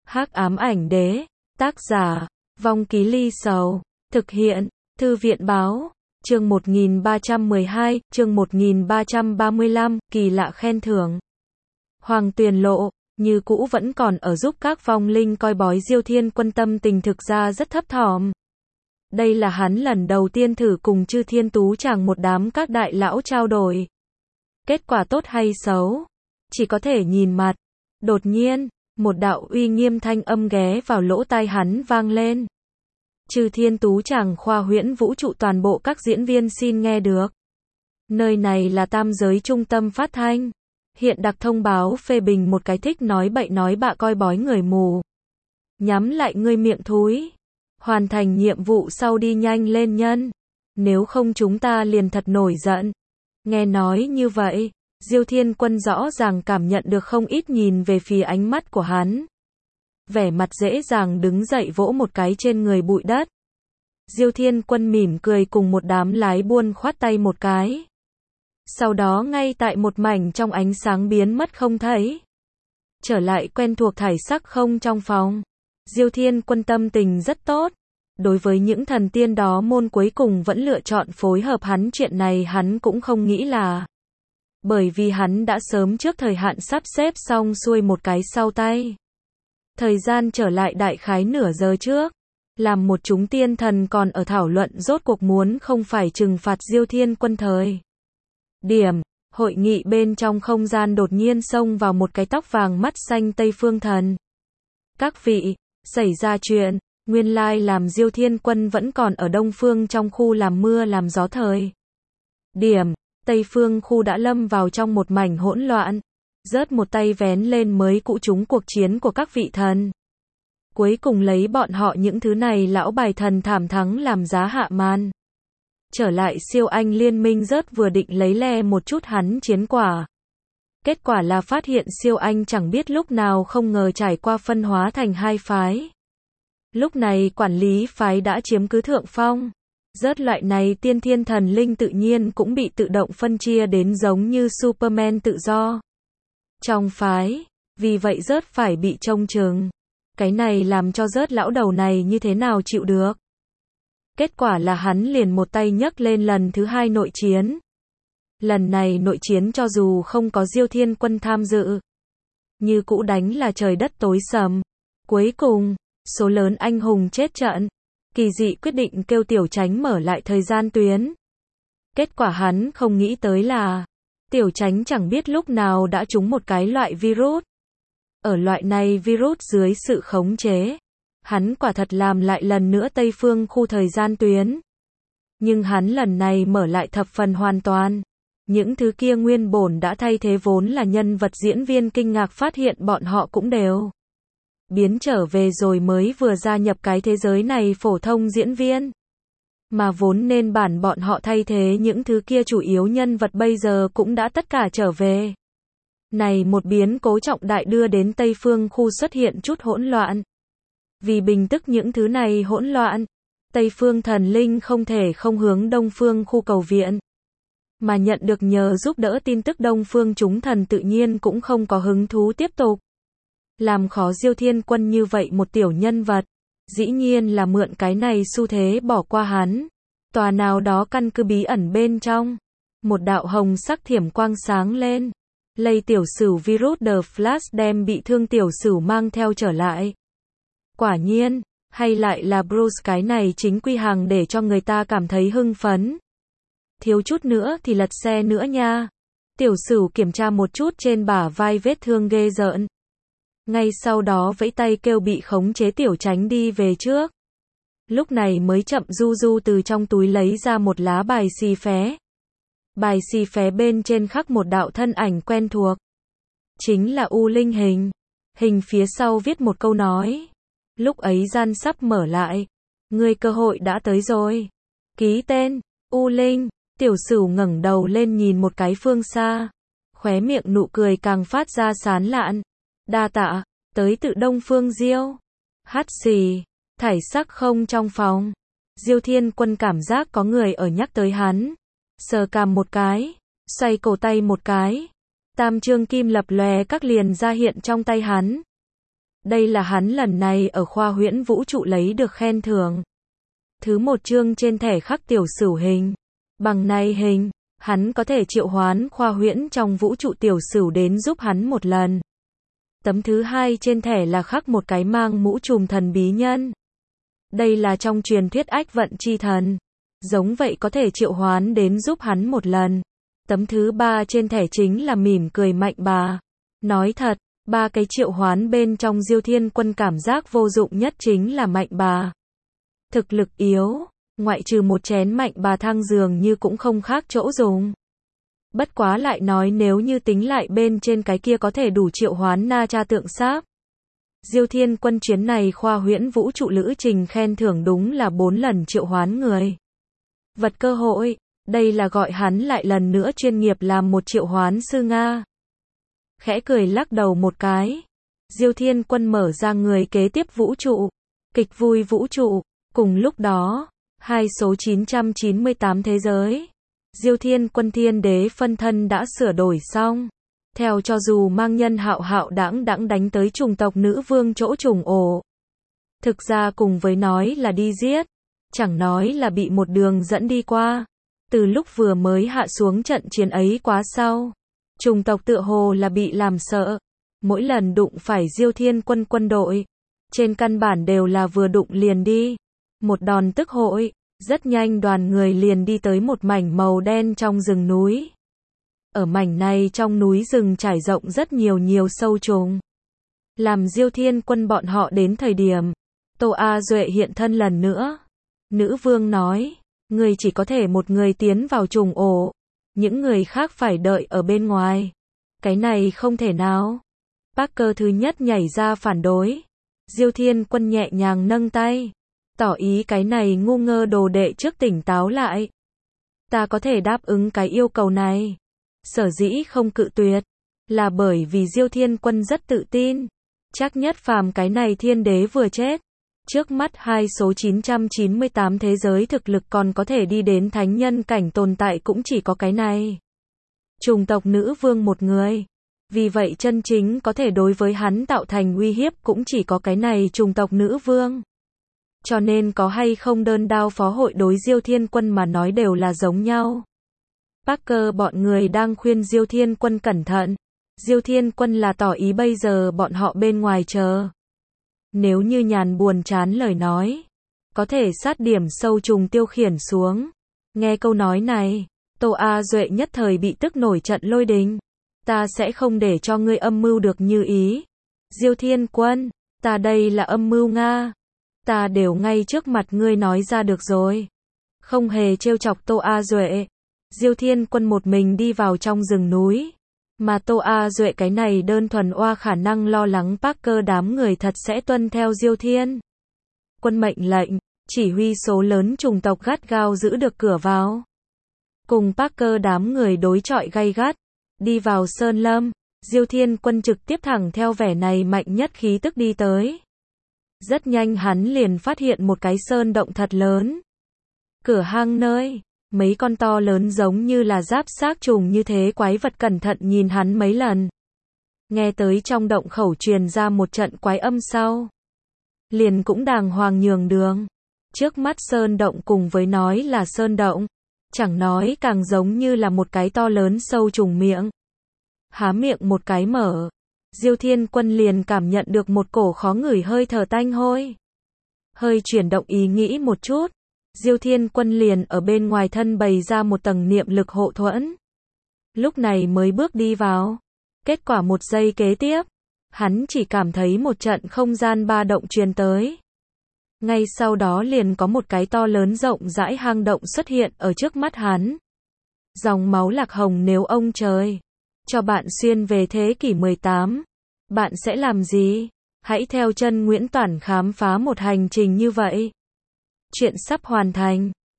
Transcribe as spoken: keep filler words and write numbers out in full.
Hắc ám ảnh đế, tác giả, Vong Ký Ly Sầu, thực hiện, Thư viện báo, chương một nghìn ba trăm mười hai, chương một nghìn ba trăm ba mươi lăm, kỳ lạ khen thưởng. Hoàng Tuyền Lộ, như cũ vẫn còn ở giúp các vong linh coi bói Diêu Thiên Quân tâm tình thực ra rất thấp thỏm. Đây là hắn lần đầu tiên thử cùng Chư Thiên Tú Tràng một đám các đại lão trao đổi. Kết quả tốt hay xấu, chỉ có thể nhìn mặt. Đột nhiên, một đạo uy nghiêm thanh âm ghé vào lỗ tai hắn vang lên. Chư Thiên Tú Tràng khoa huyễn vũ trụ toàn bộ các diễn viên xin nghe được. Nơi này là tam giới trung tâm phát thanh. Hiện đặc thông báo phê bình một cái thích nói bậy nói bạ coi bói người mù. Nhắm lại ngươi miệng thúi. Hoàn thành nhiệm vụ sau đi nhanh lên nhân. Nếu không chúng ta liền thật nổi giận. Nghe nói như vậy, Diêu Thiên Quân rõ ràng cảm nhận được không ít nhìn về phía ánh mắt của hắn. Vẻ mặt dễ dàng đứng dậy vỗ một cái trên người bụi đất. Diêu Thiên Quân mỉm cười cùng một đám lái buôn khoát tay một cái. Sau đó ngay tại một mảnh trong ánh sáng biến mất không thấy. Trở lại quen thuộc thải sắc không trong phòng. Diêu Thiên Quân tâm tình rất tốt. Đối với những thần tiên đó môn cuối cùng vẫn lựa chọn phối hợp hắn, chuyện này hắn cũng không nghĩ là. Bởi vì hắn đã sớm trước thời hạn sắp xếp xong xuôi một cái sau tay. Thời gian trở lại đại khái nửa giờ trước. Làm một chúng tiên thần còn ở thảo luận rốt cuộc muốn không phải trừng phạt Diêu Thiên Quân thời. Điểm, hội nghị bên trong không gian đột nhiên xông vào một cái tóc vàng mắt xanh Tây Phương thần. Các vị, xảy ra chuyện, nguyên lai làm Diêu Thiên Quân vẫn còn ở Đông Phương trong khu làm mưa làm gió thời. Điểm, Tây Phương khu đã lâm vào trong một mảnh hỗn loạn. Rớt một tay vén lên mới cũ chúng cuộc chiến của các vị thần. Cuối cùng lấy bọn họ những thứ này lão bài thần thảm thắng làm giá hạ man. Trở lại siêu anh liên minh rớt vừa định lấy le một chút hắn chiến quả. Kết quả là phát hiện siêu anh chẳng biết lúc nào không ngờ trải qua phân hóa thành hai phái. Lúc này quản lý phái đã chiếm cứ thượng phong. Rớt loại này tiên thiên thần linh tự nhiên cũng bị tự động phân chia đến giống như Superman tự do. Trong phái, vì vậy rớt phải bị trông chừng. Cái này làm cho rớt lão đầu này như thế nào chịu được. Kết quả là hắn liền một tay nhấc lên lần thứ hai nội chiến. Lần này nội chiến cho dù không có Diêu Thiên Quân tham dự, như cũ đánh là trời đất tối sầm. Cuối cùng, số lớn anh hùng chết trận. Kỳ dị quyết định kêu Tiểu Chánh mở lại thời gian tuyến. Kết quả hắn không nghĩ tới là Tiểu Chánh chẳng biết lúc nào đã trúng một cái loại virus. Ở loại này virus dưới sự khống chế, hắn quả thật làm lại lần nữa Tây Phương khu thời gian tuyến. Nhưng hắn lần này mở lại thập phần hoàn toàn. Những thứ kia nguyên bổn đã thay thế vốn là nhân vật diễn viên kinh ngạc phát hiện bọn họ cũng đều biến trở về rồi mới vừa gia nhập cái thế giới này phổ thông diễn viên. Mà vốn nên bản bọn họ thay thế những thứ kia chủ yếu nhân vật bây giờ cũng đã tất cả trở về. Này một biến cố trọng đại đưa đến Tây Phương khu xuất hiện chút hỗn loạn. Vì bình tức những thứ này hỗn loạn, Tây Phương thần linh không thể không hướng Đông Phương khu cầu viện. Mà nhận được nhờ giúp đỡ tin tức Đông Phương chúng thần tự nhiên cũng không có hứng thú tiếp tục. Làm khó Diêu Thiên Quân như vậy một tiểu nhân vật, dĩ nhiên là mượn cái này xu thế bỏ qua hắn. Tòa nào đó căn cứ bí ẩn bên trong, một đạo hồng sắc thiểm quang sáng lên. Lây tiểu sửu virus The Flash đem bị thương tiểu sửu mang theo trở lại. Quả nhiên, hay lại là Bruce cái này chính quy hàng để cho người ta cảm thấy hưng phấn. Thiếu chút nữa thì lật xe nữa nha. Tiểu sửu kiểm tra một chút trên bả vai vết thương ghê rợn. Ngay sau đó vẫy tay kêu bị khống chế Tiểu Chánh đi về trước. Lúc này mới chậm du du từ trong túi lấy ra một lá bài xì phé. Bài xì phé bên trên khắc một đạo thân ảnh quen thuộc. Chính là U Linh hình. Hình phía sau viết một câu nói. Lúc ấy gian sắp mở lại. Ngươi cơ hội đã tới rồi. Ký tên, U Linh. Tiểu sửu ngẩng đầu lên nhìn một cái phương xa. Khóe miệng nụ cười càng phát ra sán lạn. Đa tạ, tới tự Đông Phương Diêu. Hát xì, thải sắc không trong phòng. Diêu Thiên Quân cảm giác có người ở nhắc tới hắn. Sờ cằm một cái, xoay cổ tay một cái. Tam trương kim lập lòe các liền ra hiện trong tay hắn. Đây là hắn lần này ở khoa huyễn vũ trụ lấy được khen thưởng. Thứ một chương trên thẻ khắc tiểu sửu hình. Bằng này hình, hắn có thể triệu hoán khoa huyễn trong vũ trụ tiểu sửu đến giúp hắn một lần. Tấm thứ hai trên thẻ là khắc một cái mang mũ trùm thần bí nhân. Đây là trong truyền thuyết ách vận chi thần. Giống vậy có thể triệu hoán đến giúp hắn một lần. Tấm thứ ba trên thẻ chính là mỉm cười mạnh bà. Nói thật, ba cái triệu hoán bên trong Diêu Thiên Quân cảm giác vô dụng nhất chính là mạnh bà. Thực lực yếu, ngoại trừ một chén mạnh bà thang dường như cũng không khác chỗ dùng. Bất quá lại nói nếu như tính lại bên trên cái kia có thể đủ triệu hoán na cha tượng sáp. Diêu Thiên Quân chuyến này khoa huyễn vũ trụ lữ trình khen thưởng đúng là bốn lần triệu hoán người. Vật cơ hội, đây là gọi hắn lại lần nữa chuyên nghiệp làm một triệu hoán sư Nga. Khẽ cười lắc đầu một cái. Diêu Thiên Quân mở ra người kế tiếp vũ trụ. Kịch vui vũ trụ. Cùng lúc đó, hai số chín trăm chín mươi tám thế giới. Diêu Thiên Quân thiên đế phân thân đã sửa đổi xong. Theo cho dù mang nhân hạo hạo đãng đãng đánh tới trùng tộc nữ vương chỗ trùng ổ. Thực ra cùng với nói là đi giết. Chẳng nói là bị một đường dẫn đi qua. Từ lúc vừa mới hạ xuống trận chiến ấy quá sau. Trùng tộc tựa hồ là bị làm sợ. Mỗi lần đụng phải Diêu Thiên Quân quân đội. Trên căn bản đều là vừa đụng liền đi. Một đòn tức hội. Rất nhanh đoàn người liền đi tới một mảnh màu đen trong rừng núi. Ở mảnh này trong núi rừng trải rộng rất nhiều nhiều sâu trùng. Làm Diêu Thiên Quân bọn họ đến thời điểm. Tô A Duệ hiện thân lần nữa. Nữ vương nói. Người chỉ có thể một người tiến vào trùng ổ. Những người khác phải đợi ở bên ngoài. Cái này không thể nào. Parker thứ nhất nhảy ra phản đối. Diêu Thiên Quân nhẹ nhàng nâng tay. Tỏ ý cái này ngu ngơ đồ đệ trước tỉnh táo lại. Ta có thể đáp ứng cái yêu cầu này. Sở dĩ không cự tuyệt. Là bởi vì Diêu Thiên Quân rất tự tin. Chắc nhất phàm cái này thiên đế vừa chết. Trước mắt hai số chín trăm chín mươi tám thế giới thực lực còn có thể đi đến thánh nhân cảnh tồn tại cũng chỉ có cái này. Trùng tộc nữ vương một người. Vì vậy chân chính có thể đối với hắn tạo thành uy hiếp cũng chỉ có cái này trùng tộc nữ vương. Cho nên có hay không đơn đao phó hội đối Diêu Thiên Quân mà nói đều là giống nhau. Parker bọn người đang khuyên Diêu Thiên Quân cẩn thận. Diêu Thiên Quân là tỏ ý bây giờ bọn họ bên ngoài chờ. Nếu như nhàn buồn chán lời nói, có thể sát điểm sâu trùng tiêu khiển xuống. Nghe câu nói này, Tô A Duệ nhất thời bị tức nổi trận lôi đình. Ta sẽ không để cho ngươi âm mưu được như ý. Diêu Thiên Quân, ta đây là âm mưu Nga. Ta đều ngay trước mặt ngươi nói ra được rồi. Không hề trêu chọc Tô A Duệ. Diêu Thiên Quân một mình đi vào trong rừng núi. Mà Tô A Duệ cái này đơn thuần oa khả năng lo lắng Parker đám người thật sẽ tuân theo Diêu Thiên Quân mệnh lệnh, chỉ huy số lớn chủng tộc gắt gao giữ được cửa vào. Cùng Parker đám người đối chọi gay gắt, đi vào sơn lâm, Diêu Thiên Quân trực tiếp thẳng theo vẻ này mạnh nhất khí tức đi tới. Rất nhanh hắn liền phát hiện một cái sơn động thật lớn. Cửa hang nơi, mấy con to lớn giống như là giáp xác trùng như thế quái vật cẩn thận nhìn hắn mấy lần. Nghe tới trong động khẩu truyền ra một trận quái âm sau. Liền cũng đàng hoàng nhường đường. Trước mắt sơn động cùng với nói là sơn động. Chẳng nói càng giống như là một cái to lớn sâu trùng miệng. Há miệng một cái mở. Diêu Thiên Quân liền cảm nhận được một cổ khó ngửi hơi thở tanh hôi. Hơi chuyển động ý nghĩ một chút. Diêu Thiên Quân liền ở bên ngoài thân bày ra một tầng niệm lực hộ thuẫn. Lúc này mới bước đi vào. Kết quả một giây kế tiếp. Hắn chỉ cảm thấy một trận không gian ba động truyền tới. Ngay sau đó liền có một cái to lớn rộng rãi hang động xuất hiện ở trước mắt hắn. Dòng máu lạc hồng nếu ông trời cho bạn xuyên về thế kỷ mười tám, bạn sẽ làm gì? Hãy theo chân Nguyễn Toản khám phá một hành trình như vậy. Chuyện sắp hoàn thành.